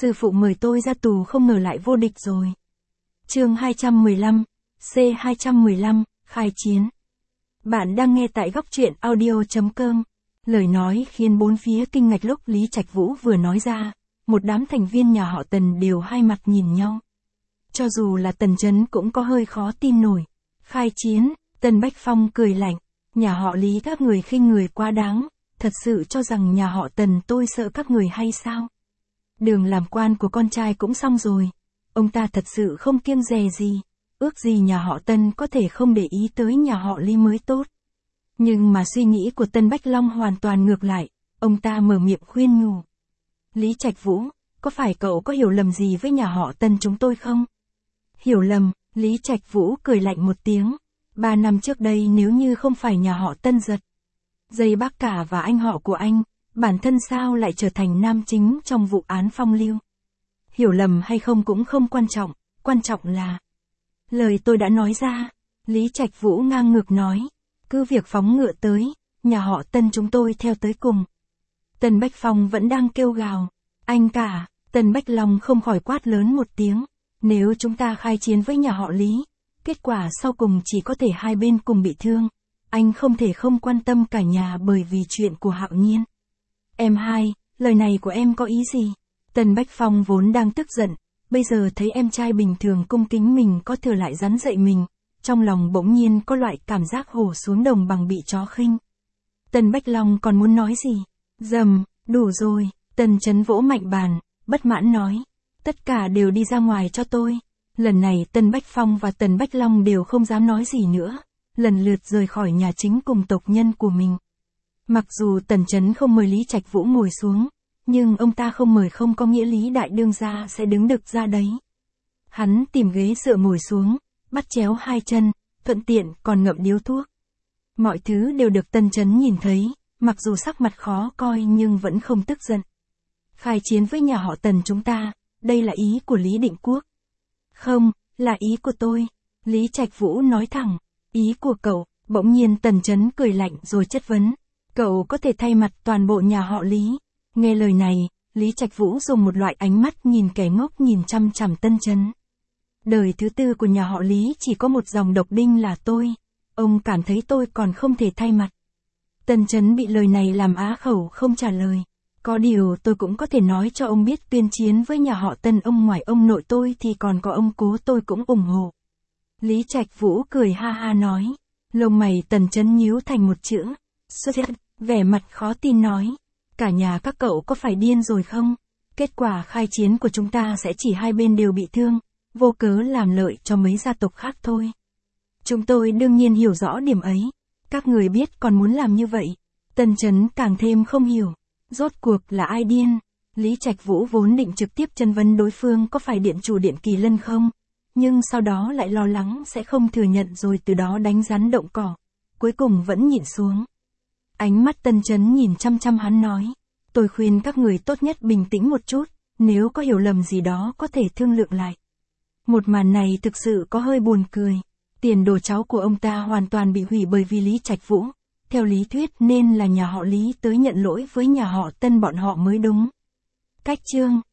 Sư phụ mời tôi ra tù không ngờ lại vô địch rồi. Chương 215, C215, khai chiến. Bạn đang nghe tại góc truyện audio.com. Lời nói khiến bốn phía kinh ngạc lúc Lý Trạch Vũ vừa nói ra, một đám thành viên nhà họ Tần đều hai mặt nhìn nhau. Cho dù là Tần Chấn cũng có hơi khó tin nổi. Khai chiến, Tần Bách Phong cười lạnh, nhà họ Lý các người khinh người quá đáng, thật sự cho rằng nhà họ Tần tôi sợ các người hay sao? Đường làm quan của con trai cũng xong rồi, ông ta thật sự không kiêng dè gì, ước gì nhà họ Tần có thể không để ý tới nhà họ Lý mới tốt. Nhưng mà suy nghĩ của Tân Bách Long hoàn toàn ngược lại, ông ta mở miệng khuyên nhủ. Lý Trạch Vũ, có phải cậu có hiểu lầm gì với nhà họ Tần chúng tôi không? Hiểu lầm, Lý Trạch Vũ cười lạnh một tiếng. 3 năm trước đây nếu như không phải nhà họ Tân giật dây bác cả và anh họ của anh, bản thân sao lại trở thành nam chính trong vụ án phong lưu? Hiểu lầm hay không cũng không quan trọng là lời tôi đã nói ra. Lý Trạch Vũ ngang ngược nói, cứ việc phóng ngựa tới, nhà họ Tân chúng tôi theo tới cùng. Tần Bách Phong vẫn đang kêu gào, anh cả, Tần Bách Long không khỏi quát lớn một tiếng, nếu chúng ta khai chiến với nhà họ Lý, kết quả sau cùng chỉ có thể hai bên cùng bị thương, anh không thể không quan tâm cả nhà bởi vì chuyện của Hạo Nhiên. Em hai, lời này của em có ý gì? Tần Bách Phong vốn đang tức giận, bây giờ thấy em trai bình thường cung kính mình có thừa lại rắn dậy mình, trong lòng bỗng nhiên có loại cảm giác hổ xuống đồng bằng bị chó khinh. Tần Bách Long còn muốn nói gì? Dầm, đủ rồi, Tần Chấn vỗ mạnh bàn, bất mãn nói, tất cả đều đi ra ngoài cho tôi. Lần này Tần Bách Phong và Tần Bách Long đều không dám nói gì nữa, lần lượt rời khỏi nhà chính cùng tộc nhân của mình. Mặc dù Tần Chấn không mời Lý Trạch Vũ ngồi xuống, nhưng ông ta không mời không có nghĩa Lý đại đương gia sẽ đứng đực ra đấy. Hắn tìm ghế dựa ngồi xuống, bắt chéo hai chân, thuận tiện còn ngậm điếu thuốc. Mọi thứ đều được Tần Chấn nhìn thấy, mặc dù sắc mặt khó coi nhưng vẫn không tức giận. Khai chiến với nhà họ Tần chúng ta, đây là ý của Lý Định Quốc. Không, là ý của tôi. Lý Trạch Vũ nói thẳng, ý của cậu. Bỗng nhiên Tần Chấn cười lạnh rồi chất vấn, cậu có thể thay mặt toàn bộ nhà họ Lý. Nghe lời này, Lý Trạch Vũ dùng một loại ánh mắt nhìn kẻ ngốc nhìn chăm chằm Tần Chấn. Đời thứ tư của nhà họ Lý chỉ có một dòng độc đinh là tôi. Ông cảm thấy tôi còn không thể thay mặt. Tần Chấn bị lời này làm á khẩu không trả lời. Có điều tôi cũng có thể nói cho ông biết tuyên chiến với nhà họ Tần ông ngoài ông nội tôi thì còn có ông cố tôi cũng ủng hộ. Lý Trạch Vũ cười ha ha nói. Lông mày Tần Chấn nhíu thành một chữ. Vẻ mặt khó tin nói. Cả nhà các cậu có phải điên rồi không? Kết quả khai chiến của chúng ta sẽ chỉ hai bên đều bị thương, vô cớ làm lợi cho mấy gia tộc khác thôi. Chúng tôi đương nhiên hiểu rõ điểm ấy. Các người biết còn muốn làm như vậy. Tần Chấn càng thêm không hiểu. Rốt cuộc là ai điên? Lý Trạch Vũ vốn định trực tiếp chất vấn đối phương có phải điện chủ Điện Kỳ Lân không? Nhưng sau đó lại lo lắng sẽ không thừa nhận rồi từ đó đánh rắn động cỏ. Cuối cùng vẫn nhịn xuống. Ánh mắt Tần Chấn nhìn chăm chăm hắn nói. Tôi khuyên các người tốt nhất bình tĩnh một chút, nếu có hiểu lầm gì đó có thể thương lượng lại. Một màn này thực sự có hơi buồn cười. Tiền đồ cháu của ông ta hoàn toàn bị hủy bởi vì Lý Trạch Vũ. Theo lý thuyết nên là nhà họ Lý tới nhận lỗi với nhà họ Tân bọn họ mới đúng. Cách chương